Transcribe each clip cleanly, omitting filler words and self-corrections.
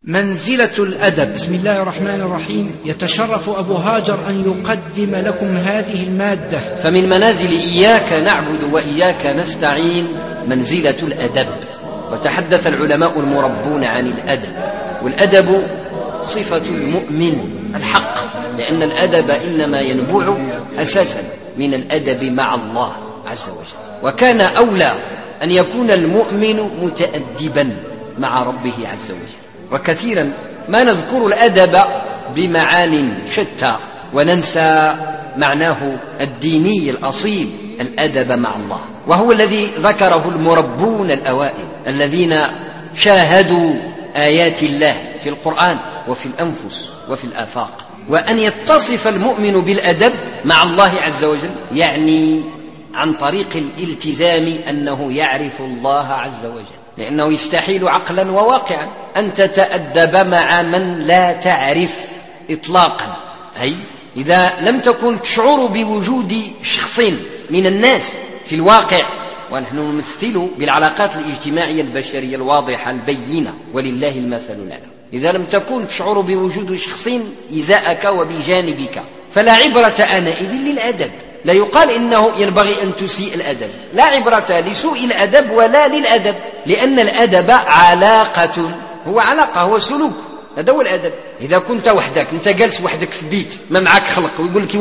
منزلة الأدب. بسم الله الرحمن الرحيم. يتشرف أبو هاجر أن يقدم لكم هذه المادة. فمن منازل إياك نعبد وإياك نستعين منزلة الأدب. وتحدث العلماء المربون عن الأدب، والأدب صفة المؤمن الحق، لأن الأدب إنما ينبع أساسا من الأدب مع الله عز وجل، وكان أولى أن يكون المؤمن متأدبا مع ربه عز وجل. وكثيرا ما نذكر الأدب بمعان شتى وننسى معناه الديني الأصيل، الأدب مع الله، وهو الذي ذكره المربون الأوائل الذين شاهدوا آيات الله في القرآن وفي الأنفس وفي الآفاق. وأن يتصف المؤمن بالأدب مع الله عز وجل يعني عن طريق الالتزام أنه يعرف الله عز وجل، لأنه يستحيل عقلا وواقعا أن تتأدب مع من لا تعرف إطلاقا. أي إذا لم تكن تشعر بوجود شخص من الناس في الواقع، ونحن نمثل بالعلاقات الاجتماعية البشرية الواضحة البينة ولله المثل الأعلى، إذا لم تكن تشعر بوجود شخص إزاءك وبجانبك فلا عبرة آنئذ للأدب. لا يقال إنه ينبغي أن تسيء الأدب، لا عبرة لسوء الأدب ولا للأدب، لأن الأدب علاقة، هو علاقة، هو سلوك، هذا هو الأدب. إذا كنت وحدك، أنت جالس وحدك في بيت ما معك خلق ويقول لك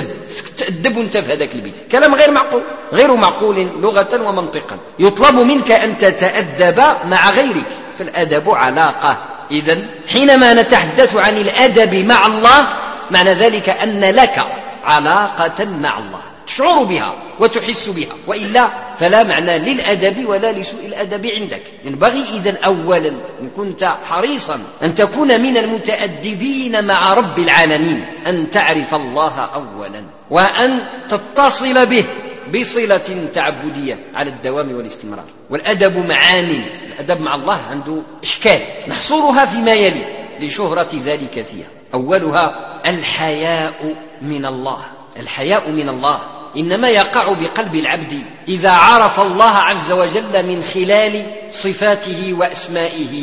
تأدب وانت في هذاك البيت، كلام غير معقول، غير معقول لغة ومنطقا. يطلب منك أن تتأدب مع غيرك، فالأدب علاقة. إذن حينما نتحدث عن الأدب مع الله معنى ذلك أن لك علاقة مع الله تشعر بها وتحس بها، وإلا فلا معنى للأدب ولا لسوء الأدب عندك. ينبغي إذن أولا إن كنت حريصا أن تكون من المتأدبين مع رب العالمين أن تعرف الله أولا، وأن تتصل به بصلة تعبدية على الدوام والاستمرار. والأدب معاني، الأدب مع الله عنده إشكال نحصرها فيما يلي لشهرة ذلك فيها. أولها الحياء من الله. الحياء من الله إنما يقع بقلب العبد إذا عرف الله عز وجل من خلال صفاته وأسمائه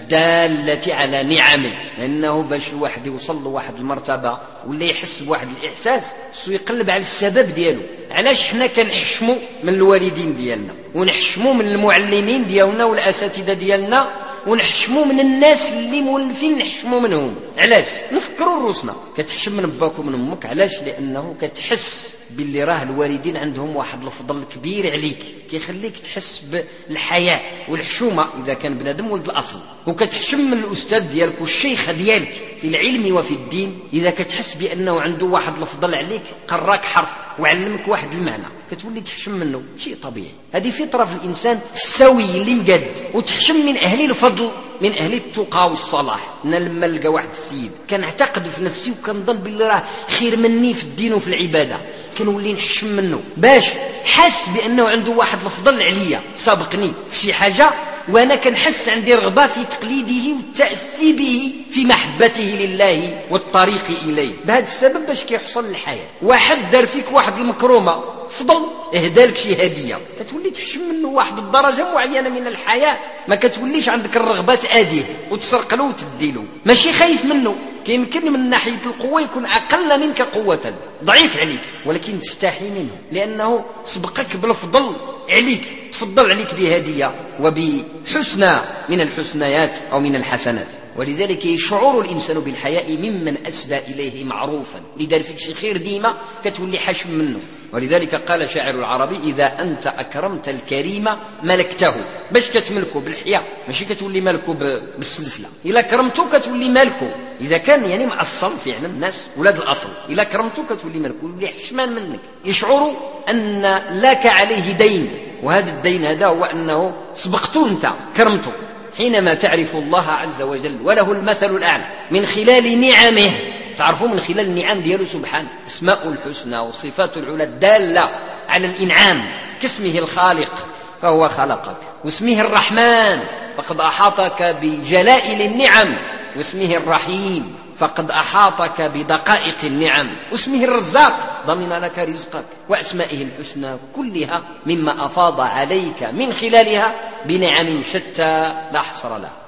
الدالة على نعمه. لأنه باش الواحد يوصل لواحد المرتبة ولا يحس بواحد الإحساس سو يقلب على السبب ديالو. علاش حنا كنحشموا من الوالدين ديالنا، ونحشموا من المعلمين ديالنا والأساتذة ديالنا، ونحشموا من الناس اللي مولفين نحشموا منهم؟ علاش؟ نفكروا روسنا. كتحشم من باك ومن امك، علاش؟ لانه كتحس باللي راه الوالدين عندهم واحد الفضل كبير عليك، كيخليك تحس بالحياء والحشومه اذا كان بنادم ولد الاصل. وكتحشم من الاستاذ ديالك والشيخ ديالك في العلم وفي الدين اذا كتحس بانه عنده واحد الفضل عليك، قراك حرف وعلمك واحد المعنى، كتولي تحشم منه. شيء طبيعي، هذه فطره في الانسان السوي اللي مقاد. وتحشم من اهل الفضل، من أهل التقى والصلاح. أنا لما نلقى واحد السيد كنعتقد في نفسي وكنظن باللي راه خير مني في الدين وفي العبادة، كنولي نحشم منه باش حس بأنه عنده واحد الفضل عليا سابقني في شي حاجة، وأنا كنحس عندي رغبة في تقليده والتأسي به في محبته لله والطريق إليه. بهذا السبب باش كيحصل الحياة. واحد دار فيك واحد المكرومة، فضل اهدالك شي هدية، كتولي تحشم منه واحد الدرجة معينة من الحياة، ما كتوليش عندك الرغبة تأديه وتسرق له وتديله. ماشي خايف منه، يمكن من ناحية القوة يكون أقل منك قوة، ضعيف عليك، ولكن تستحي منه لأنه سبقك بالفضل عليك، تفضل عليك بهدية وبحسنى من الحسنيات أو من الحسنات. ولذلك يشعر الإنسان بالحياء ممن أسدى إليه معروفا، لذلك فيك شي خير ديما كتولي حشم منه. ولذلك قال شاعر العربي: إذا أنت أكرمت الكريم ملكته. باش كتملكه بالحياء، ماشي كتولي مالكه بالسلسلة. إلا كرمته كتولي مالكه، إذا كان يعني مأصل فعلا الناس ولاد الأصل، إلا كرمته كتولي مالكه، يولي حشمان منك، يشعر أن لك عليه دين، وهذا الدين هذا هو أنه سبقته أنت، كرمته. حينما تعرف الله عز وجل وله المثل الأعلى من خلال نعمه، تعرفوا من خلال النعم دياله سبحانه، اسماء الحسنى وصفات العلى الدالة على الإنعام، كاسمه الخالق فهو خلقك، واسمه الرحمن فقد أحاطك بجلائل النعم، واسمه الرحيم فقد أحاطك بدقائق النعم، واسمه الرزاق ضمن لك رزقك، وأسمائه الحسنى كلها مما أفاض عليك من خلالها بنعم شتى لا حصر لها.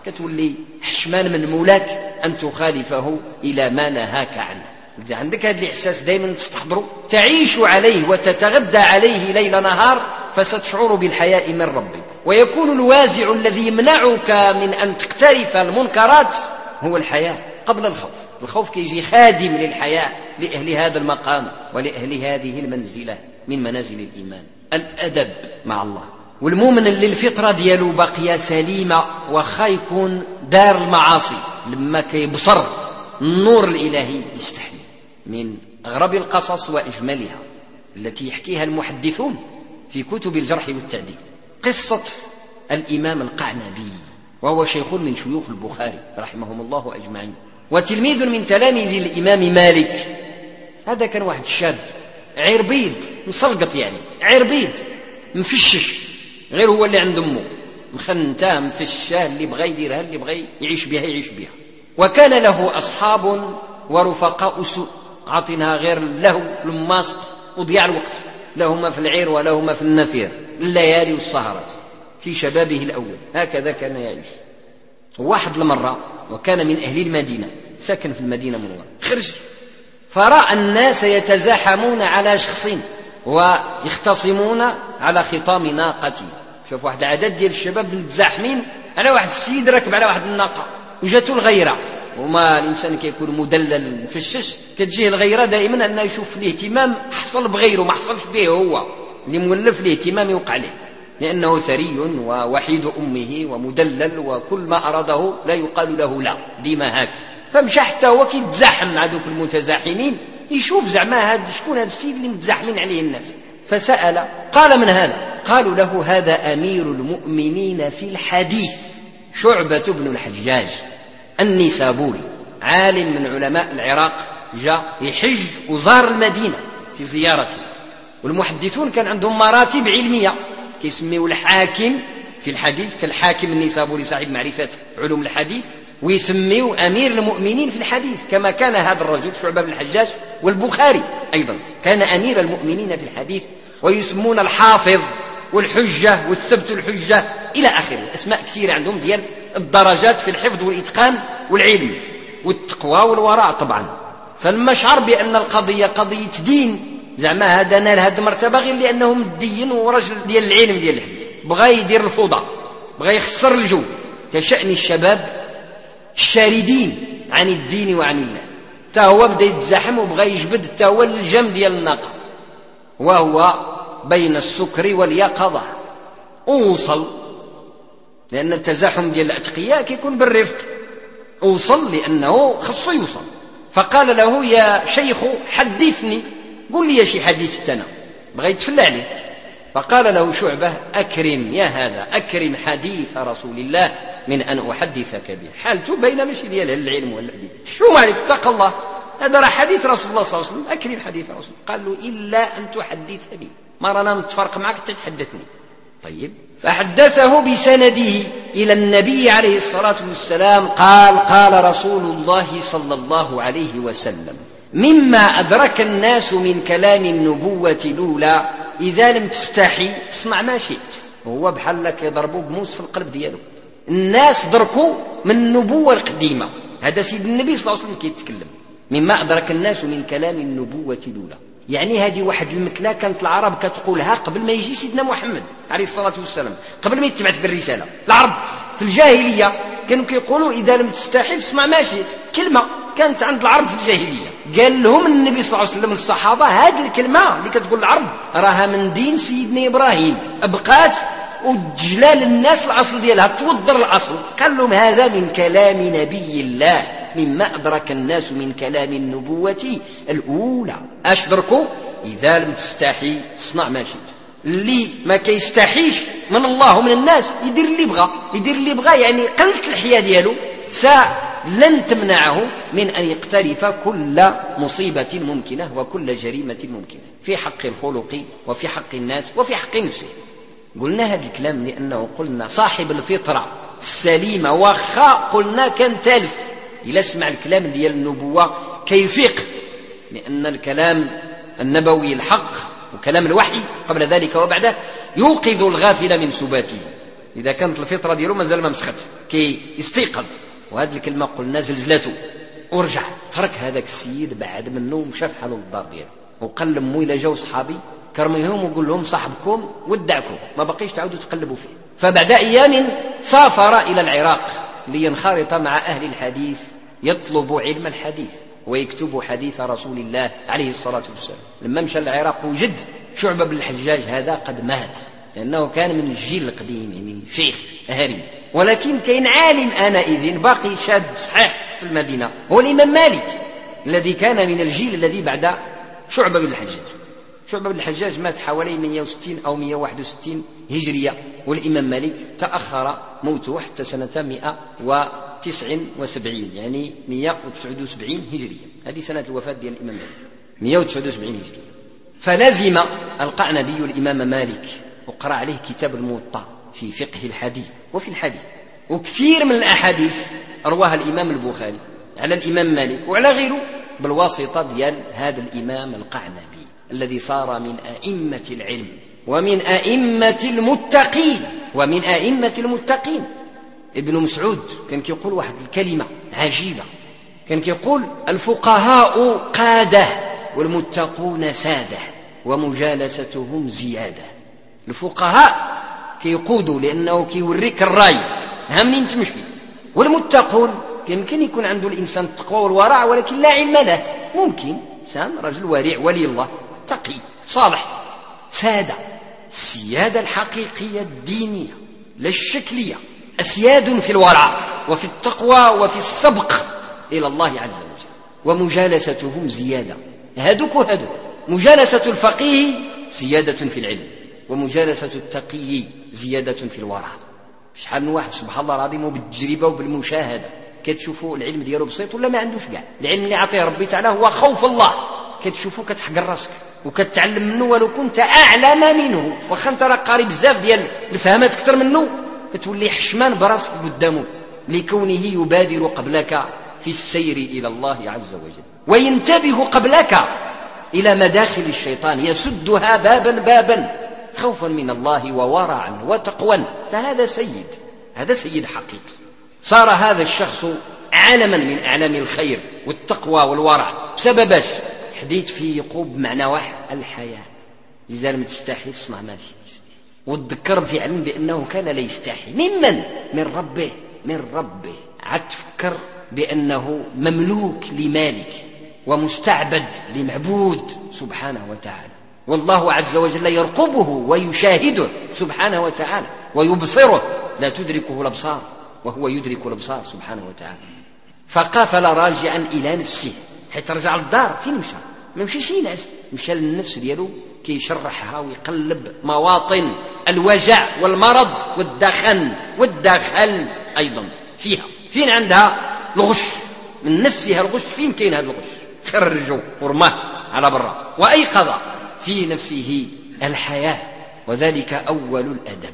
كتولي حشمان من مولاك أن تخالفه إلى ما نهاك عنه. إذا عندك هذا الإحساس دائما تستحضره، تعيش عليه وتتغدى عليه ليل نهار، فستشعر بالحياء من ربك. ويكون الوازع الذي يمنعك من أن تقترف المنكرات هو الحياء قبل الخوف. الخوف كيجي خادم للحياء، لأهل هذا المقام ولأهل هذه المنزلة من منازل الإيمان. الأدب مع الله. والمؤمن اللي الفطرة ديالو باقية سليمة وخا يكون دار المعاصي، لما كيبصر النور الإلهي يستحي. من أغرب القصص وإجملها التي يحكيها المحدثون في كتب الجرح والتعديل قصة الإمام القعنبي، وهو شيخ من شيوخ البخاري رحمهم الله أجمعين، وتلميذ من تلاميذ الإمام مالك. هذا كان واحد الشاب عربيد مسلقط، يعني عربيد مفشش، غير هو اللي عند أمه مخنتاه مفشاه، اللي بغى يديرها اللي بغى يعيش بها يعيش بها. وكان له أصحاب ورفقاء سوء عاطينها غير له الماسق وضياع الوقت، لهما في العير ولهما في النفير، الليالي والسهرات في شبابه الأول. هكذا كان يعيش. واحد المرة وكان من أهل المدينة، ساكن في المدينة منورة، خرج فرأى الناس يتزاحمون على شخصين ويختصمون على خطام ناقته. شوف واحد عدد ديال الشباب متزاحمين على واحد السيد راكب على واحد الناقة، وجاته الغيرة. وما الإنسان كيكون مدلل مفشش كتجيه الغيرة دائما أنه يشوف الاهتمام حصل بغيره ما حصلش به هو، اللي مولف الاهتمام يوقع له، لأنه ثري ووحيد أمه ومدلل، وكل ما أراده لا يقال له لا، ديما هاك. فمشى حتى هو كيتزاحم مع دوك المتزاحمين، يشوف زعما هاد شكون هذا السيد اللي متزاحمين عليه الناس. فسأل، قال من هذا؟ قالوا له هذا أمير المؤمنين في الحديث شعبة بن الحجاج النيسابوري، عالم من علماء العراق، جاء يحج وزار المدينة في زيارته. والمحدثون كان عندهم مراتب علمية، كيسميوا الحاكم في الحديث كالحاكم النيسابوري صاحب معرفة علوم الحديث، ويسميوا أمير المؤمنين في الحديث كما كان هذا الرجل شعبة بن الحجاج. والبخاري أيضا كان أمير المؤمنين في الحديث، ويسمون الحافظ والحجة والثبت الحجة إلى آخره. أسماء كثيرة عندهم ديال الدرجات في الحفظ والإتقان والعلم والتقوى والوراء طبعا. فلما شعر بأن القضية قضية دين، زعما هذا نال هذه المرتبة غير لأنه مدين ورجل ديال العلم ديال الحديث، بغى يدير الفوضى، بغى يخسر الجو، كشأن الشباب الشاردين عن الدين وعن الله. تا هو بدا يتزاحم وبغى يجبد تا هو الجم ديال الناقة، وهو بين السكر واليقظة. ووصل، لأن التزاحم ديال الأتقياء كيكون بالرفق، وصل لأنه خصو يوصل. فقال له يا شيخ حدثني، قل لي شي حديث تنا، بغى يتفلى عليه. فقال له شعبة أكرم يا هذا، أكرم حديث رسول الله من أن أحدثك به. حالته بين ماشي ديال العلم ولا الدين، شو مالك اتق الله، هذا راه حديث رسول الله صلى الله عليه وسلم، أكرم حديث رسول الله. قال له إلا أن تحدثني، ما رانا نتفرق معك تتحدثني. طيب، فحدثه بسنده إلى النبي عليه الصلاة والسلام قال قال رسول الله صلى الله عليه وسلم مما أدرك الناس من كلام النبوة الأولى إذا لم تستحي فاصنع ما شئت. وهو بحال لك يضربوا بموس في القلب دياله. الناس دركوا من النبوة القديمة، هذا سيد النبي صلى الله عليه وسلم كيتكلم مما أدرك الناس من كلام النبوة الأولى. يعني هذه واحد المثلة كانت العرب كتقولها قبل ما يجي سيدنا محمد عليه الصلاة والسلام، قبل ما يتبعث بالرسالة. العرب في الجاهلية كانوا كيقولوا إذا لم تستحي فاصنع ما شئت، كلمة كانت عند العرب في الجاهلية. قال لهم النبي صلى الله عليه وسلم للصحابة هذه الكلمة اللي كتقول العرب راها من دين سيدنا إبراهيم، بقات وجلال الناس الأصل ديالها توضر الأصل. قال لهم هذا من كلام نبي الله مما أدرك الناس من كلام النبوة الأولى. أشدركوا إذا لم تستحي اصنع ما شئت. اللي ما كيستحيش من الله ومن الناس يدير اللي بغى، يدير اللي بغى، يعني قلت الحياة ديالو لن تمنعه من أن يقترف كل مصيبة ممكنة وكل جريمة ممكنة في حق الخلق وفي حق الناس وفي حق نفسه. قلنا هذا الكلام لأنه قلنا صاحب الفطرة السليمة وخا قلنا كان تالف إلا سمع الكلام ديال النبوة كيفيق، لأن الكلام النبوي الحق وكلام الوحي قبل ذلك وبعده يوقظ الغافل من سباته. إذا كانت الفطرة ديالو مازال ما مسخت كي يستيقظ. وهذه الكلمة قلنا زلزلته ورجع ترك هذاك السيد بعد منه ومشى في حاله للدار ديالو وقال لمو إلا جاو صحابي كرميهم وقول لهم صاحبكم ودعكم ما بقيش تعودوا تقلبوا فيه. فبعد أيام سافر إلى العراق لينخرط مع أهل الحديث يطلب علم الحديث ويكتب حديث رسول الله عليه الصلاة والسلام. لما مشى العراق وجد شعبة بن الحجاج هذا قد مات لأنه كان من الجيل القديم يعني شيخ هرم. ولكن كاين عالم آنئذ باقي شاد صحيح في المدينة هو الإمام مالك الذي كان من الجيل الذي بعد شعبة بن الحجاج. شعبة بن الحجاج مات حوالي 160 أو 161 هجرية والإمام مالك تأخر موته حتى سنة 179 يعني 179 هجرية. هذه سنة الوفاة ديال الإمام مالك 179 هجرية. فلازم القعنبي الإمام مالك وقرأ عليه كتاب الموطأ في فقه الحديث وفي الحديث. وكثير من الأحاديث رواها الإمام البخاري على الإمام مالك وعلى غيره بالواسطة ديال هذا الإمام القعنبي الذي صار من أئمة العلم ومن أئمة المتقين. ابن مسعود كان يقول واحد الكلمة عجيبة، كان يقول الفقهاء قادة والمتقون سادة ومجالستهم زيادة. الفقهاء كيقودوا لأنه كيوريك الراي ها منين تمشي، والمتقون يمكن يكون عنده الإنسان التقوى والورع ولكن لا علم له، ممكن إنسان رجل ورع ولي الله تقي صالح. سادة السيادة الحقيقية الدينية لا الشكلية، أسياد في الورع وفي التقوى وفي السبق إلى الله عز وجل. ومجالستهم زيادة، هدوك مجالسة الفقيه زيادة في العلم ومجالسة التقي زيادة في الورع. شحال من واحد سبحان الله العظيم وبالتجربة وبالمشاهدة كتشوفوا العلم ديالو بسيط ولا ما عندوش كاع. العلم اللي عطيه ربي تعالى هو خوف الله، كتشوفوا كتحقر راسك وكتعلم منه ولو كنت أعلم منه، واخا انت راه قاري بزاف ديال الفهمات أكثر منه كتولي حشمان براسك قدامه لكونه يبادر قبلك في السير إلى الله عز وجل وينتبه قبلك إلى مداخل الشيطان يسدها بابا خوفا من الله وورعا وتقوى. فهذا سيد، هذا سيد حقيقي. صار هذا الشخص علما من أعلام الخير والتقوى والورع بسببش حديث في يقوب معنى واحد الحياة. إذا لم تستحي فاصنع ما شئت، وتذكر فعلا بأنه كان لا يستحي من ربه عاد تفكر بأنه مملوك لمالك ومستعبد لمعبود سبحانه وتعالى، والله عز وجل يرقبه ويشاهده سبحانه وتعالى ويبصره، لا تدركه الأبصار وهو يدرك الأبصار سبحانه وتعالى. فقافل راجعا إلى نفسه، حيث رجع للدار فين مشى؟ ما مشيش ينعس، مشى للنفس ديالو كي يشرحها ويقلب مواطن الوجع والمرض والدخل أيضا فيها. فين عندها الغش من النفس، فيها الغش، فين كاين هذا الغش؟ خرجوا ورماه على برا وأيقظ في نفسه الحياة. وذلك أول الأدب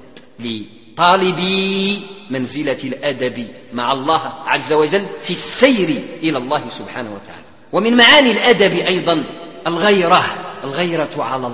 لطالبي منزلة الأدب مع الله عز وجل في السير إلى الله سبحانه وتعالى. ومن معاني الأدب أيضا الغيرة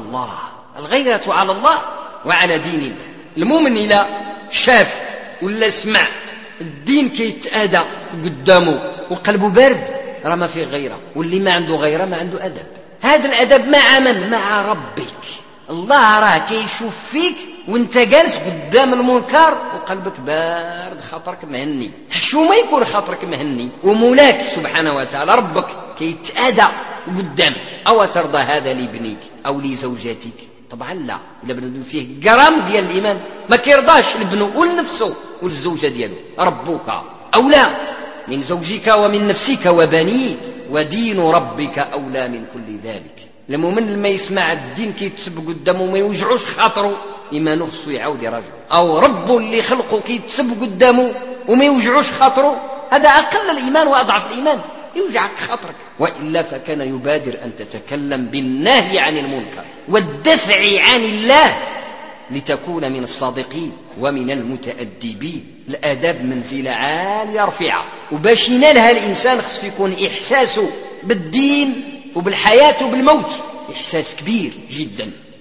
على الله وعلى دين الله. المؤمن إلى شاف ولا سمع الدين كيتأدى قدامه وقلبه بارد راه ما فيه غيرة، واللي ما عنده غيرة ما عنده أدب. هذا الأدب مع من؟ مع ربك. الله راه كيشوف فيك وانت جالس قدام المنكر وقلبك بارد خاطرك مهني. شو ما يكون خاطرك مهني ومولاك سبحانه وتعالى ربك كيتأدى قدامك. أو ترضى هذا لابنك أو لزوجتك؟ طبعا لا. إذا بنادم فيه جرام ديال الإيمان ما كيرضاش لابنه ولنفسه وللزوجة دياله. ربك أولى من زوجك ومن نفسك وبنيك، ودين ربك أولى من كل ذلك. المؤمن لما يسمع الدين كيتسب قدامه ما يوجعوش خاطره، إيمانه خصو يعاود يراجع. أو رب اللي خلقه كيتسب قدامه وما يوجعوش خاطره، هذا أقل الإيمان وأضعف الإيمان، يوجعك خاطرك. وإلا فكان يبادر أن تتكلم بالنهي عن المنكر والدفع عن الله لتكون من الصادقين ومن المتأدبين. الآداب منزلة عالية رفيعة، وباش ينالها الإنسان خص يكون إحساسه بالدين وبالحياة وبالموت إحساس كبير جدا.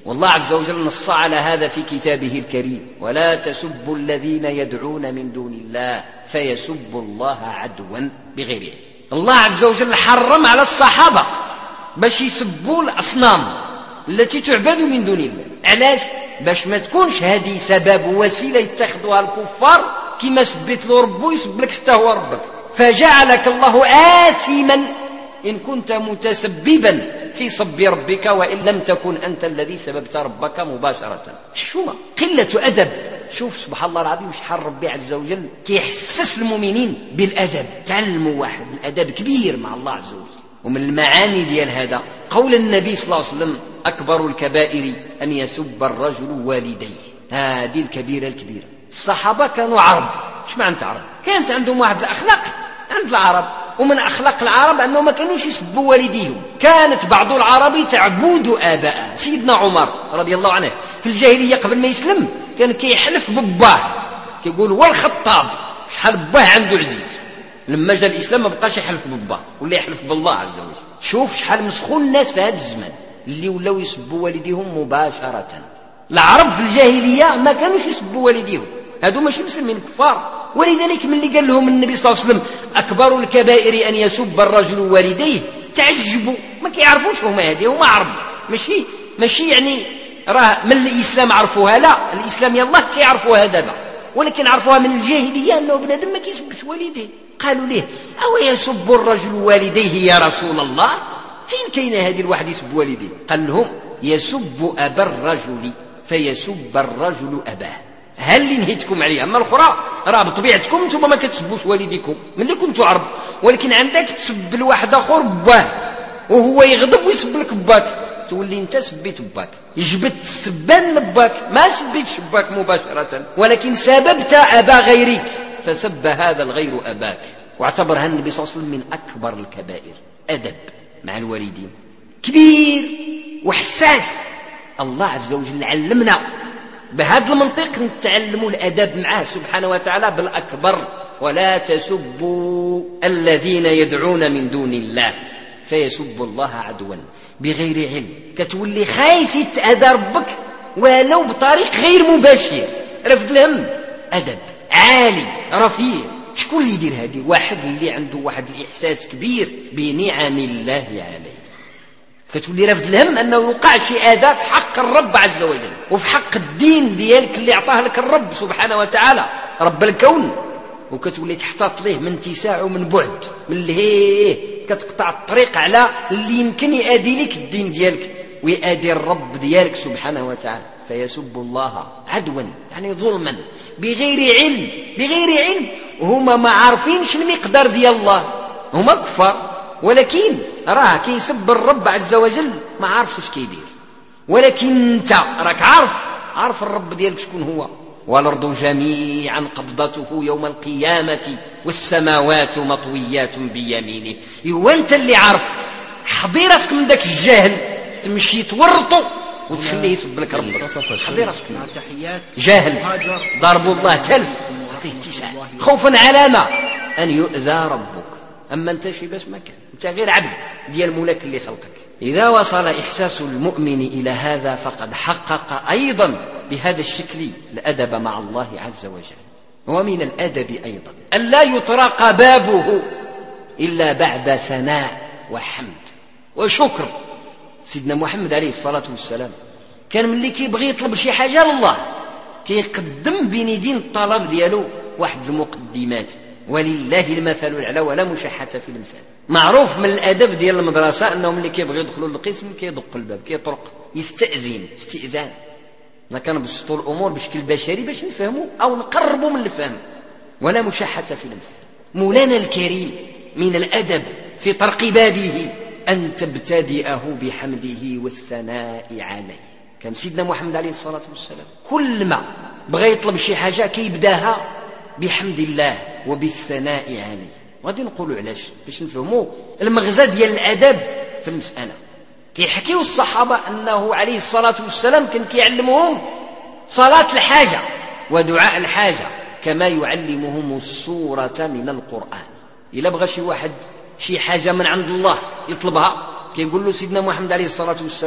والله عز وجل نص على هذا في كتابه الكريم: ولا تسبوا الذين يدعون من دون الله فيسبوا الله عدوا بغير علم. الله عز وجل حرم على الصحابة باش يسبوا الأصنام التي تعبد من دون الله. علاش؟ باش ما تكونش هذه سبب ووسيلة يتخذوها الكفار كما سبيت له ربه يسب لك حتى هو ربك، فجعلك الله آثما إن كنت متسببا في سب ربك وإن لم تكن أنت الذي سببت ربك مباشرة. حشومة، قلة أدب. شوف سبحان الله العظيم شحال ربي عز وجل كيحسس المؤمنين بالأدب. تعلموا واحد الأدب كبير مع الله عز وجل. ومن المعاني ديال هذا قول النبي صلى الله عليه وسلم: أكبر الكبائر أن يسب الرجل والديه. هذه الكبيرة الكبيرة. الصحابة كانوا عرب. ايش معنى عرب؟ كانت عندهم واحد الأخلاق عند العرب، ومن أخلاق العرب أنهم ما كانوش يسبوا والديهم. كانت بعض العرب تعبد آباءه. سيدنا عمر رضي الله عنه في الجاهلية قبل ما يسلم كان كيحلف بباه، كيقول والخطاب شحال باه عنده عزيز. لما جاء الإسلام ما بقاش يحلف بباه ولا يحلف بالله عز وجل. شوف شحال مسخون الناس في هذا الزمان اللي ولاو يسبوا والديهم مباشرة. العرب في الجاهلية ما كانوش يسبوا والديهم، هادو ماشي مسلمين كفار. ولذلك من اللي قال لهم النبي صلى الله عليه وسلم: أكبر الكبائر أن يسب الرجل والديه، تعجبوا، ما كيعرفوش هما هذه، هما عرب، ماشي يعني راه من الإسلام عرفوها، لا، الإسلام يالله كيعرفوها دابا، ولكن عرفوها من الجاهلية أنه بنادم ما كيسبش والديه. قالوا ليه: أو يسب الرجل والديه يا رسول الله؟ فين كاين هذه الواحد يسب والديه؟ قال لهم: يسب أبا الرجل فيسب الرجل أباه. هل اللي نهيتكم عليه؟ أما الأخرى راه بطبيعتكم انتم ما كتسبوش والديكم ملي كنتوا عرب، ولكن عندك تسب الواحد اخر باه وهو يغضب ويسب لك باك، تولي انت سبيت باك، جبت السبان لباك، ما سبيتش باك مباشرة، ولكن سببت أبا غيرك فسب هذا الغير أباك. واعتبرها النبي صلى الله عليه وسلم من أكبر الكبائر. أدب مع الوالدين كبير وحساس. الله عز وجل علمنا بهذا المنطق نتعلموا الأدب معه سبحانه وتعالى بالأكبر: ولا تسبوا الذين يدعون من دون الله فيسبوا الله عدوا بغير علم. كتولي خايف يتأذى ربك ولو بطريق غير مباشر. رفض الهم، أدب عالي رفيع. شكون اللي يدير هذه؟ واحد اللي عنده واحد الإحساس كبير بنعم الله عليه. كتولي رفض الهم أنه يوقع شي أذى في حق الرب عز وجل وفي حق الدين ديالك اللي أعطاه لك الرب سبحانه وتعالى رب الكون، وكتولي تحتاط ليه من اتساع ومن بعد، من اللي كتقطع الطريق على اللي يمكن يؤدي لك الدين ديالك ويؤدي الرب ديالك سبحانه وتعالى. فيسب الله عدوا يعني ظلما بغير علم. هما ما عارفينش المقدار ديال الله، هما كفار، ولكن راه كيسب الرب عز وجل ما عارفش اش كيدير. ولكن انت راك عارف الرب ديالك شكون هو. والارض جميعا قبضته يوم القيامة والسماوات مطويات بيمينه. هو انت اللي عارف. حضي راسك من داك الجهل تمشي تورطو وتخليه يسب لك ربك. حضي راسك من جاهل ضرب الله تلف عطيه اتساع خوفا على ما ان يؤذى ربك. أما أنت شي باش ما كان، أنت غير عبد ديال الملك اللي خلقك. إذا وصل إحساس المؤمن إلى هذا فقد حقق أيضا بهذا الشكل الأدب مع الله عز وجل. ومن الأدب أيضا أن لا يطرق بابه إلا بعد ثناء وحمد وشكر. سيدنا محمد عليه الصلاة والسلام كان ملي كيبغي يطلب شي حاجة لله كيقدم بين يدين الطلب ديالو واحد المقدمات. ولله المثل الأعلى ولا مشحة في المثال. معروف من الأدب ديال المدرسة أنهم اللي كيبغيو يدخلوا للقسم كيدق الباب كيطرق يستأذن استئذان. إذا كان بسطوا الأمور بشكل بشري باش نفهموا أو نقربوا من الفهم. ولا مشحة في المثال. مولانا الكريم من الأدب في طرق بابه أن تبتدئه بحمده والثناء عليه. كان سيدنا محمد عليه الصلاة والسلام كل ما بغى يطلب شي حاجة كيبداها بحمد الله وبالثناء عليه. غادي نقولوا علاش باش نفهموا المغزى ديال الأدب في المسألة. كيحكيوا الصحابة أنه عليه الصلاة والسلام كان كيعلمهم صلاة الحاجة ودعاء الحاجة كما يعلمهم السورة من القرآن. إلا بغى شي واحد شي حاجة من عند الله يطلبها كيقول له سيدنا محمد عليه الصلاة والسلام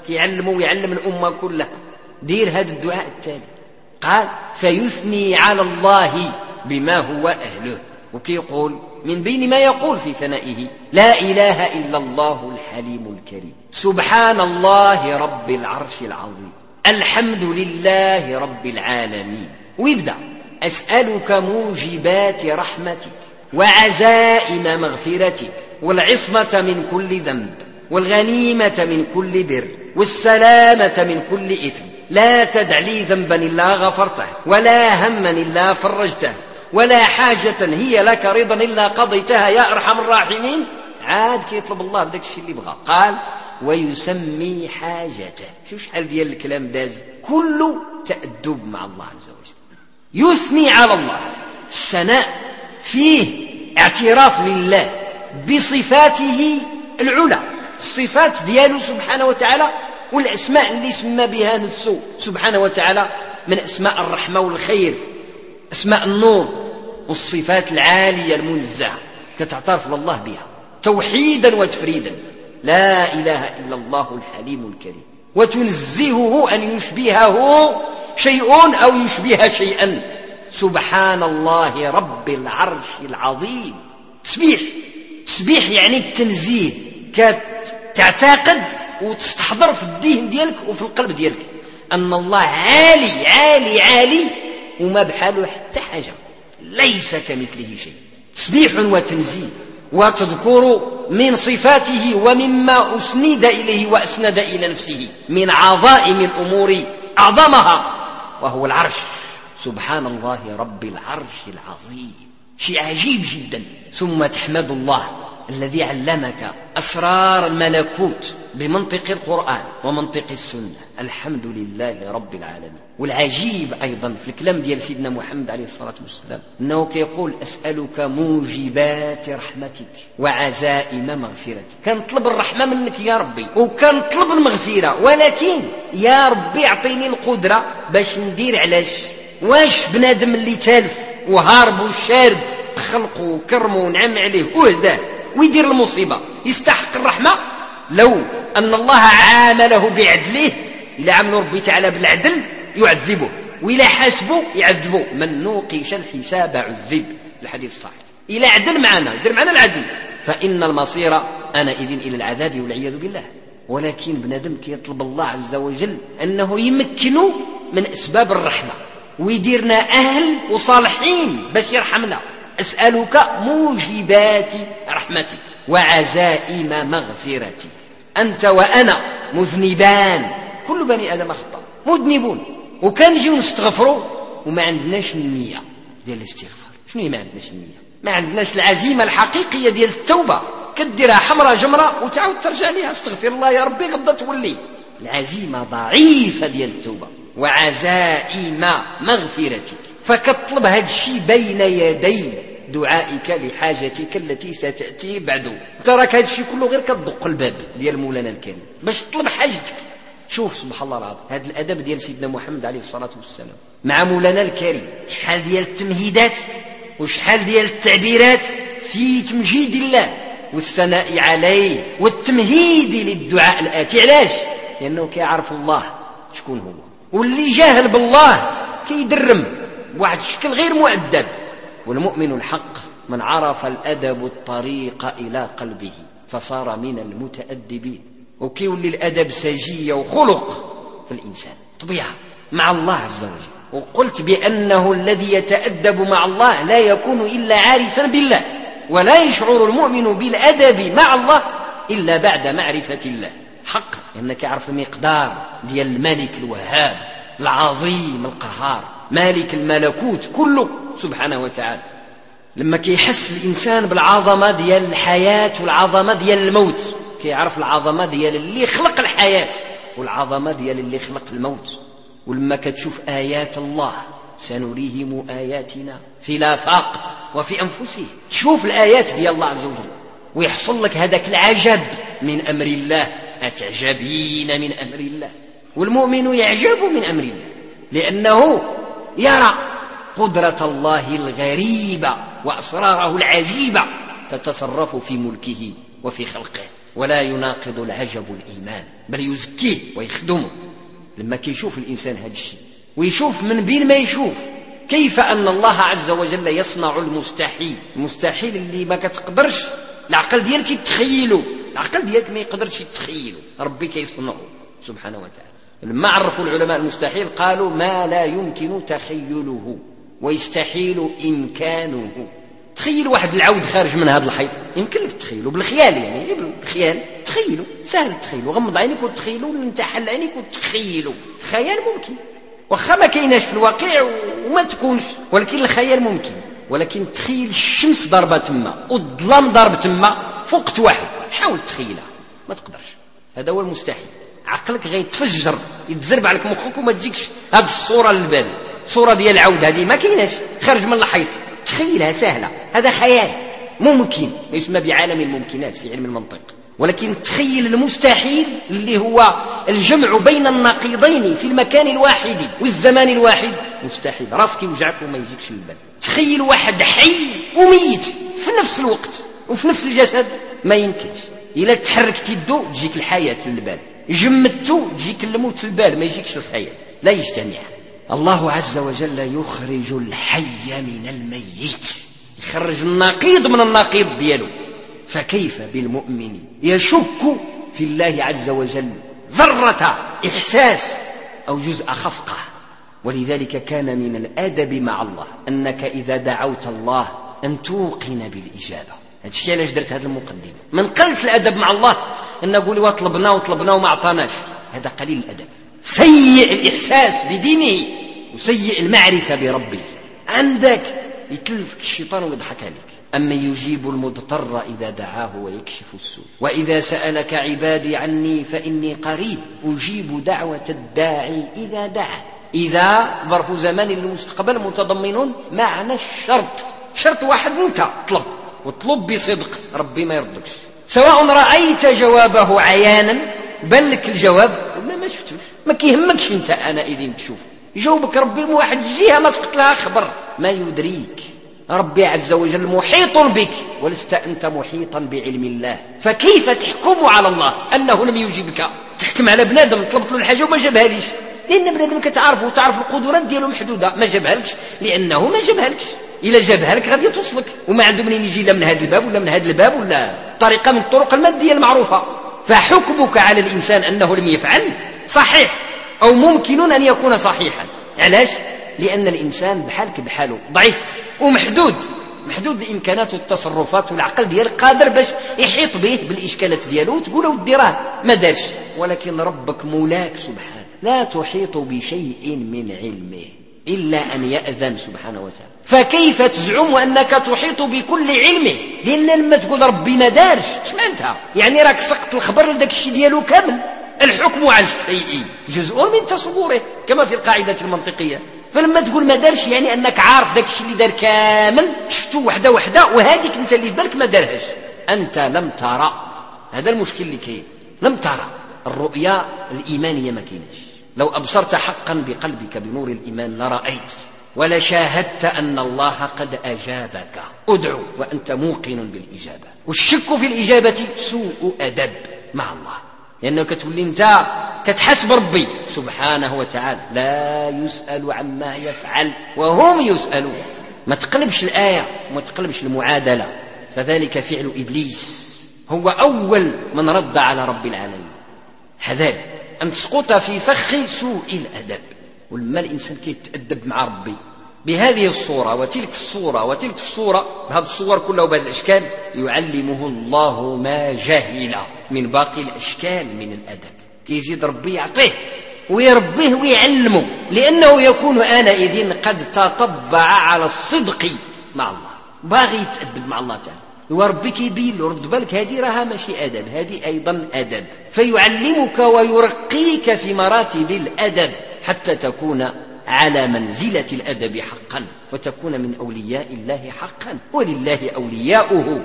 كيعلموا ويعلم الأمة كلها. دير هذا الدعاء التالي، قال فيثني على الله بما هو أهله، وكيقول من بين ما يقول في ثنائه لا إله إلا الله الحليم الكريم، سبحان الله رب العرش العظيم، الحمد لله رب العالمين. ويبدأ أسألك موجبات رحمتك وعزائم مغفرتك والعصمة من كل ذنب والغنيمة من كل بر والسلامة من كل إثم، لا تدع لي ذنبا إلا غفرته ولا هما إلا فرجته ولا حاجة هي لك رضا إلا قضيتها يا أرحم الراحمين. عاد كيطلب الله بداك الشيء اللي بغاه. قال ويسمي حاجته. شو شحال ديال الكلام داز، كله تأدب مع الله عز وجل. يثني على الله، الثناء فيه اعتراف لله بصفاته العلى، الصفات دياله سبحانه وتعالى والأسماء اللي سمى بها نفسه سبحانه وتعالى من أسماء الرحمة والخير، أسماء النور، والصفات العالية المنزهة كتعترف لله بها توحيدا وتفريدا، لا إله إلا الله الحليم الكريم، وتنزهه أن يشبهه شيء أو يشبه شيئا. سبحان الله رب العرش العظيم. تسبيح يعني التنزيه، كتعتقد وتستحضر في الذهن ديالك وفي القلب ديالك أن الله عالي عالي عالي وما بحاله حتى حاجة، ليس كمثله شيء. تسبيح وتنزيه وتذكر من صفاته ومما أسند إليه وأسند إلى نفسه من عظائم الأمور أعظمها وهو العرش. سبحان الله رب العرش العظيم، شيء عجيب جدا. ثم تحمد الله الذي علمك أسرار الملكوت بمنطق القرآن ومنطق السنة، الحمد لله رب العالمين. والعجيب أيضا في الكلام ديال سيدنا محمد عليه الصلاة والسلام أنه كيقول أسألك موجبات رحمتك وعزائم مغفرتك. كنطلب الرحمة منك يا ربي وكنطلب المغفرة، ولكن يا ربي اعطيني القدرة باش ندير. علاش؟ واش بنادم اللي تالف وهارب وشارد خلقه وكرمه ونعم عليه وهداه ويدير المصيبة يستحق الرحمة؟ لو أن الله عامله بعدله، إلى عمل ربي تعالى بالعدل يعذبه، وإلى حاسبه يعذبه، من نوقش الحساب عذب، الحديث الصحيح. إلى عدل معنا، يدير معنا العدل، فإن المصير أنئذ إلى العذاب والعياذ بالله. ولكن بنادم كيطلب الله عز وجل أنه يمكنه من أسباب الرحمة ويديرنا أهل وصالحين باش يرحمنا. أسألك موجبات رحمتك وعزائم مغفرتك. أنت وأنا مذنبان، كل بني آدم خطأ مذنبون، وكان نجيو نستغفروا وما عندناش النية ديال الاستغفار. شنو هي ما عندناش النية؟ ما عندناش العزيمة الحقيقية ديال التوبة. كديرها حمرة جمرة وتعاود ترجع ليها، استغفر الله يا ربي غدا تولي. العزيمة ضعيفة ديال التوبة. وعزائم مغفرتك، فكطلب هذا الشيء بين يدي دعائك لحاجتك التي ستأتي بعد. تراك هذا الشيء كله غير كتدق الباب ديال مولانا الكريم باش تطلب حاجتك. شوف سبحان الله العظيم هذا الأدب ديال سيدنا محمد عليه الصلاة والسلام مع مولانا الكريم، شحال ديال التمهيدات وشحال ديال التعبيرات في تمجيد الله والثناء عليه والتمهيد للدعاء الآتي. علاش؟ لأنه كيعرف الله شكون هو، واللي جاهل بالله كيدرم بواحد الشكل غير مؤدب. والمؤمن الحق من عرف الأدب الطريق إلى قلبه فصار من المتأدبين. وكيولي الأدب سجية وخلق في الإنسان، طبيعة مع الله عز وجل. وقلت بأنه الذي يتأدب مع الله لا يكون إلا عارفا بالله، ولا يشعر المؤمن بالأدب مع الله إلا بعد معرفة الله حقا، لأنك يعرف المقدار ديال الملك الوهاب العظيم القهار مالك الملكوت كله سبحانه وتعالى. لما كيحس الإنسان بالعظمة ديال الحياة والعظمة ديال الموت، كيعرف العظمة ديال اللي خلق الحياة والعظمة ديال اللي خلق الموت. ولما كتشوف آيات الله سنريهم آياتنا في الآفاق وفي أنفسهم، تشوف الآيات ديال الله عز وجل ويحصل لك هذاك العجب من أمر الله. أتعجبين من أمر الله؟ والمؤمن يعجب من أمر الله لأنه يرى قدرة الله الغريبة وأسراره العجيبة تتصرف في ملكه وفي خلقه. ولا يناقض العجب الإيمان، بل يزكيه ويخدمه. لما كيشوف الإنسان هذا الشيء ويشوف من بين ما يشوف كيف أن الله عز وجل يصنع المستحيل اللي ما كتقدرش العقل ديالك يتخيله، العقل ديالك ما يقدرش يتخيله، ربي كيصنعه سبحانه وتعالى. لما عرفوا العلماء المستحيل قالوا ما لا يمكن تخيله ويستحيل إمكانه. تخيل واحد العود خارج من هذا الحيط، يمكن لك تخيله بالخيال، يعني بالخيال تخيله، سهل تخيله، غمض عينيك وتخيله، انت حل عينيك وتخيله. الخيال ممكن واخا ما كايناش في الواقع وما تكونش، ولكن الخيال ممكن. ولكن تخيل الشمس ضربة تما والظلام ضرب تما فوقت واحد، حاول تخيلها ما تقدرش. هذا هو المستحيل. عقلك غيتفجر يتزرب عليك مخك وما تجيكش هذه الصورة للبال. الصورة ديال العود هذه ما كايناش خارج من الحيط، تخيلها سهلة، هذا خيال ممكن يسمى بعالم الممكنات في علم المنطق. ولكن تخيل المستحيل اللي هو الجمع بين النقيضين في المكان الواحد والزمان الواحد، مستحيل. راسك يوجعك وما يجيكش البال. تخيل واحد حي وميت في نفس الوقت وفي نفس الجسد، ما يمكنش. إلا تحركت يدو تجيك الحياة للبال، جمدتو تجيك الموت للبال، ما يجيكش الخيال، لا يجتمع. الله عز وجل يخرج الحي من الميت، يخرج النقيض من النقيض ديالو. فكيف بالمؤمن يشك في الله عز وجل ذرة إحساس أو جزء خفقة؟ ولذلك كان من الأدب مع الله أنك إذا دعوت الله أن توقن بالإجابة. هذا الشيء علاش درت هذه المقدمة. من قل في الأدب مع الله أن نقول وطلبنا وما أعطاناش، هذا قليل الأدب. سيء الإحساس بدينه وسيء المعرفة بربه. عندك يتلفك الشيطان ويضحك عليك. أما يجيب المضطر إذا دعاه ويكشف السوء، وإذا سألك عبادي عني فإني قريب أجيب دعوة الداعي إذا دعا. إذا ظرف زمان للمستقبل متضمن معنى الشرط. شرط واحد أنت طلب، واطلب بصدق، ربي ما يردكش، سواء رأيت جوابه عيانا بل لك الجواب ولا ما شفتوش، ما كيهمكش انت أنا إذن تشوف. يجاوبك ربي من واحد الجهة ما سقط لها خبر، ما يدريك. ربي عز وجل محيط بك ولست أنت محيطا بعلم الله. فكيف تحكم على الله أنه لم يجيبك؟ تحكم على بنادم طلبت له الحاجة وما جابها ليش، لأن بنادم كتعرف وتعرف القدرات ديالو محدودة، ما جابها لكش لأنه ما جابها لكش. إلا جابها لك غادي توصلك، وما عنده منين يجي لا من هذا الباب ولا من هذا الباب ولا طريقة من الطرق المادية المعروفة. فحكمك على الإنسان أنه لم يفعل صحيح أو ممكن أن يكون صحيحا. علاش؟ لأن الإنسان بحالك بحاله ضعيف ومحدود، محدود الإمكانات والتصرفات، والعقل ديالك قادر باش يحيط به بالإشكالات ديالو وتقول ودي راه ما دارش. ولكن ربك مولاك سبحانه لا تحيط بشيء من علمه إلا أن يأذن سبحانه وتعالى. فكيف تزعم أنك تحيط بكل علمه؟ لأن لما تقول ربي ما دارش اش معناتها؟ يعني راك سقط الخبر لداك الشيء ديالو كامل. الحكم على الشيء جزء من تصوره كما في القاعدة المنطقية. فلما تقول ما دارش يعني أنك عارف داك الشيء اللي دار كامل، شفتو وحده وهذيك انت اللي في بالك ما دارهاش. أنت لم ترى، هذا المشكل اللي كاين، لم ترى. الرؤيا الإيمانية ما كايناش. لو أبصرت حقا بقلبك بنور الإيمان لرأيت ولشاهدت أن الله قد أجابك. ادعو وأنت موقن بالإجابة. والشك في الإجابة سوء أدب مع الله، لأنه كتولي أنت كتحسب ربي سبحانه وتعالى لا يسأل عما يفعل وهم يسألون. ما تقلبش الآية وما تقلبش المعادلة. فذلك فعل إبليس، هو أول من رد على رب العالمين. حذار أن تسقط في فخ سوء الأدب. ولما الإنسان كيتأدب مع ربي بهذه الصورة وتلك الصورة وتلك الصورة، بهذه الصور كلها وبهذه الأشكال، يعلمه الله ما جهل من باقي الأشكال من الأدب. كيزيد ربي يعطيه ويربيه ويعلمه، لأنه يكون آنئذ قد تطبع على الصدق مع الله، باغي يتأدب مع الله تعالى. وربي كيبين له رد بالك هذه راها ماشي أدب، هذه أيضا أدب. فيعلمك ويرقيك في مراتب الأدب حتى تكون على منزلة الأدب حقا، وتكون من أولياء الله حقا. ولله أولياؤه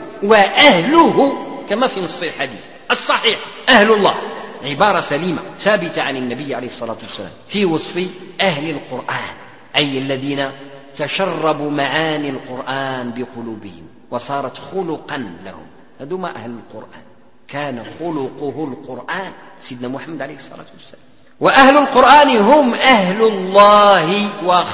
وأهله كما في نص الحديث الصحيح. أهل الله عبارة سليمة ثابتة عن النبي عليه الصلاة والسلام في وصف أهل القرآن، أي الذين تشربوا معاني القرآن بقلوبهم وصارت خلقا لهم، هذوما أهل القرآن. كان خلقه القرآن، سيدنا محمد عليه الصلاة والسلام. وأهل القرآن هم أهل الله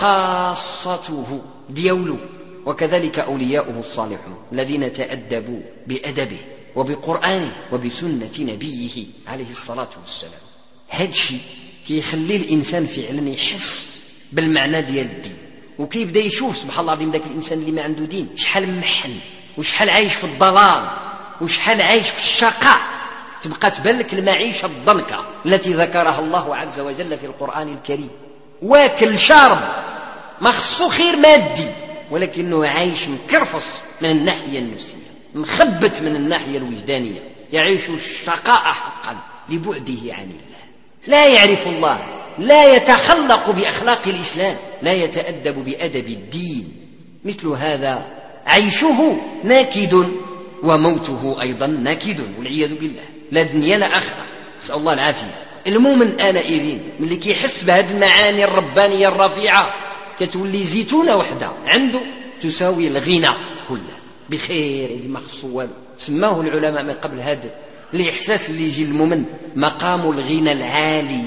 وخاصته ديولو، وكذلك أولياؤه الصالحون الذين تأدبوا بأدبه وبقرآنه وبسنة نبيه عليه الصلاة والسلام. هذا الشيء كيخلي الإنسان فعلا يحس بالمعنى ديال الدين، وكيبدا يشوف سبحان الله العظيم ذاك الإنسان اللي ما عنده دين شحال محن وشحال عايش في الضلال وشحال عايش في الشقاء. تبقى تبان لك المعيشة الضنكة التي ذكرها الله عز وجل في القرآن الكريم. واكل شارب ما خصو خير مادي، ولكنه عايش مكرفص من الناحية النفسية، مخبت من الناحية الوجدانية، يعيش الشقاء حقا لبعده عن الله، لا يعرف الله، لا يتخلق بأخلاق الإسلام، لا يتأدب بأدب الدين. مثل هذا عيشه ناكد وموته أيضا ناكد والعياذ بالله، لا دنيا لا آخرة، نسأل الله العافية. المؤمن آنئذ ملي كيحس بهذه المعاني الربانية الرفيعة كتولي زيتونة وحدة عنده تساوي الغنى كله بخير اللي ما خصو والو. سماه العلماء من قبل هذا الإحساس اللي يجي المؤمن مقام الغنى العالي.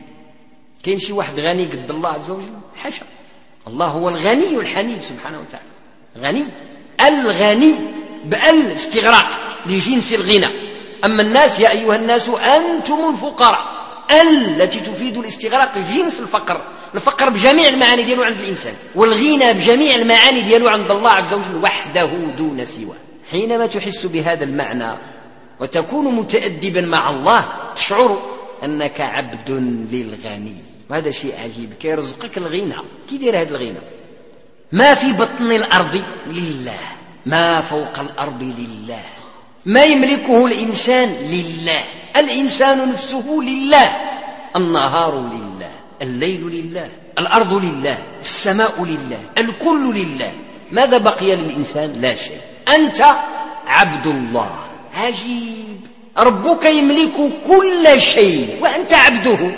كاين شي واحد غني قد الله عز وجل؟ حاشا، الله هو الغني الحميد سبحانه وتعالى، غني الغني بأل استغراق لجنس الغنى. أما الناس يا أيها الناس أنتم الفقراء، التي تفيد الاستغراق جنس الفقر، الفقر بجميع المعاني ديالو عند الإنسان، والغنى بجميع المعاني ديالو عند الله عز وجل وحده دون سواه. حينما تحس بهذا المعنى وتكون متأدبا مع الله تشعر أنك عبد للغني، وهذا شيء عجيب. كيرزقك الغنى، كي دير هذا الغنى؟ ما في بطن الأرض لله، ما فوق الأرض لله، ما يملكه الإنسان لله، الإنسان نفسه لله، النهار لله، الليل لله، الأرض لله، السماء لله، الكل لله. ماذا بقي للإنسان؟ لا شيء. أنت عبد الله. عجيب، ربك يملك كل شيء وأنت عبده،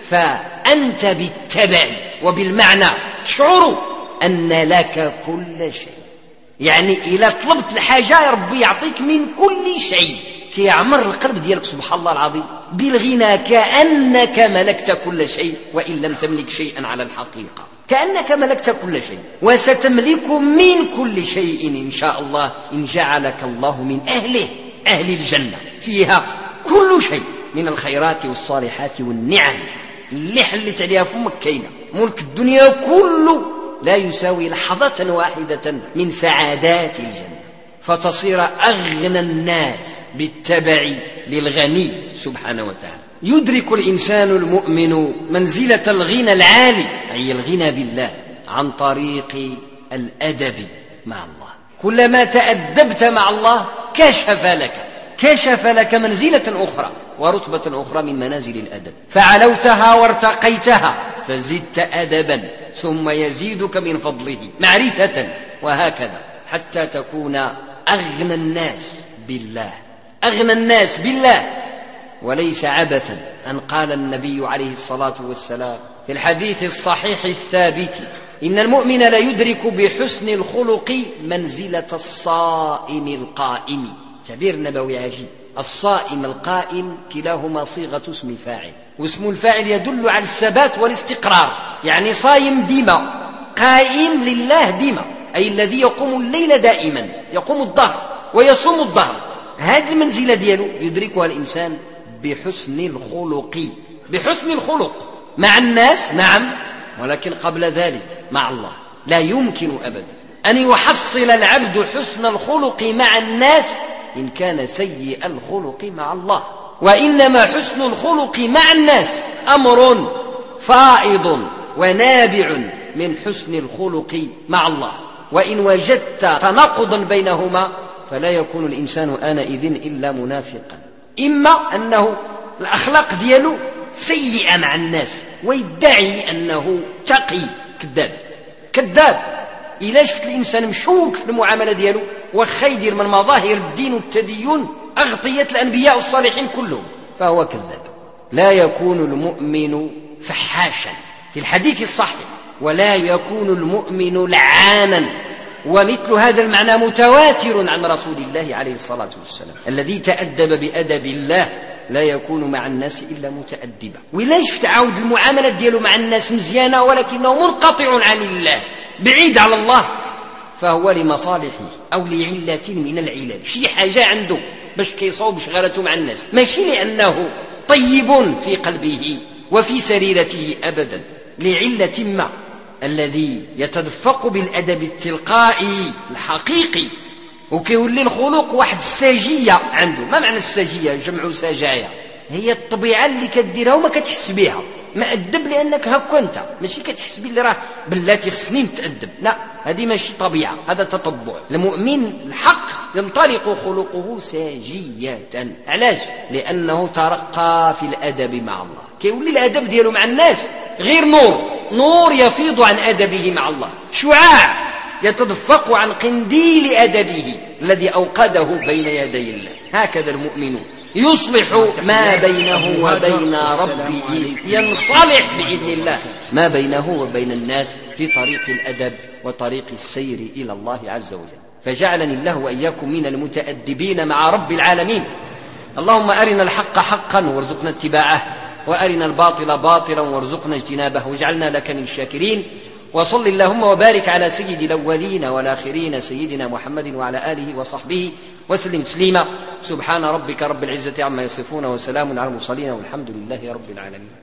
فأنت بالتبع وبالمعنى تشعر أن لك كل شيء. يعني إذا طلبت الحاجة يا ربي يعطيك من كل شيء، كي يعمر القلب ديالك سبحان الله العظيم بالغنى، كأنك ملكت كل شيء وإن لم تملك شيئا على الحقيقة، كأنك ملكت كل شيء، وستملك من كل شيء إن شاء الله، إن جعلك الله من أهله، أهل الجنة فيها كل شيء من الخيرات والصالحات والنعم اللي حلت عليها فمك كاينة. ملك الدنيا كله لا يساوي لحظة واحدة من سعادات الجنة، فتصير أغنى الناس بالتبع للغني سبحانه وتعالى. يدرك الإنسان المؤمن منزلة الغنى العالي، أي الغنى بالله، عن طريق الأدب مع الله. كلما تأدبت مع الله كشف لك منزلة أخرى ورتبة أخرى من منازل الأدب، فعلوتها وارتقيتها فزدت أدبا، ثم يزيدك من فضله معرفة، وهكذا حتى تكون أغنى الناس بالله، أغنى الناس بالله. وليس عبثا أن قال النبي عليه الصلاة والسلام في الحديث الصحيح الثابت: إن المؤمن لا يدرك بحسن الخلق منزلة الصائم القائم. تعبير نبوي عجيب. الصائم القائم كلاهما صيغة اسم فاعل، واسم الفاعل يدل على الثبات والاستقرار، يعني صايم ديما، قائم لله ديما، أي الذي يقوم الليل دائما، يقوم الظهر ويصوم الظهر. هذه المنزلة دياله يدركها الإنسان بحسن الخلق، بحسن الخلق مع الناس نعم، ولكن قبل ذلك مع الله. لا يمكن أبدا أن يحصل العبد حسن الخلق مع الناس إن كان سيء الخلق مع الله، وإنما حسن الخلق مع الناس أمر فائض ونابع من حسن الخلق مع الله. وإن وجدت تناقضا بينهما فلا يكون الإنسان آنئذ إلا منافقا، إما أنه الأخلاق دياله سيئة مع الناس ويدعي أنه تقي، كذاب. إلا شفت الإنسان مشوك في المعاملة دياله وخا يدير من مظاهر الدين والتدين أغطية الأنبياء والصالحين كلهم فهو كذاب. لا يكون المؤمن فحاشا في الحديث الصحيح، ولا يكون المؤمن لعانا ومثل هذا المعنى متواتر عن رسول الله عليه الصلاة والسلام: الذي تأدب بأدب الله لا يكون مع الناس إلا متأدبا. ولا شفت عاود المعاملة ديالو مع الناس مزيانة ولكنه منقطع عن الله، بعيد على الله، فهو لمصالحه أو لعلة من العلل، شي حاجة عنده باش كيصوب شغلته مع الناس، ماشي لأنه طيب في قلبه وفي سريرته أبدا، لعلة ما. الذي يتدفق بالأدب التلقائي الحقيقي وكيولي الخلق واحد الساجية عنده. ما معنى الساجية؟ جمع سجايا، هي الطبيعة اللي كديرها وما كتحس بها. مأدب لأنك هكا أنت، ماشي كتحس باللي راه بلاتي خصني نتأدب، لا، هذه ماشي طبيعة، هذا تطبع. المؤمن الحق ينطلق خلقه ساجية. علاش؟ لأنه ترقى في الأدب مع الله، كيولي الأدب ديالو مع الناس غير نور يفيض عن أدبه مع الله، شعاع يتدفق عن قنديل أدبه الذي أوقده بين يدي الله. هكذا المؤمن يصلح ما بينه وبين ربه، ينصلح بإذن الله ما بينه وبين الناس في طريق الأدب وطريق السير إلى الله عز وجل. فجعلني الله وإياكم من المتأدبين مع رب العالمين. اللهم أرنا الحق حقا وارزقنا اتباعه، وأرنا الباطل باطلا وارزقنا اجتنابه، واجعلنا لك من الشاكرين. وصل اللهم وبارك على سيد الأولين والآخرين سيدنا محمد وعلى آله وصحبه وسلم تسليما. سبحان ربك رب العزة عما يصفون وسلام على المرسلين والحمد لله رب العالمين.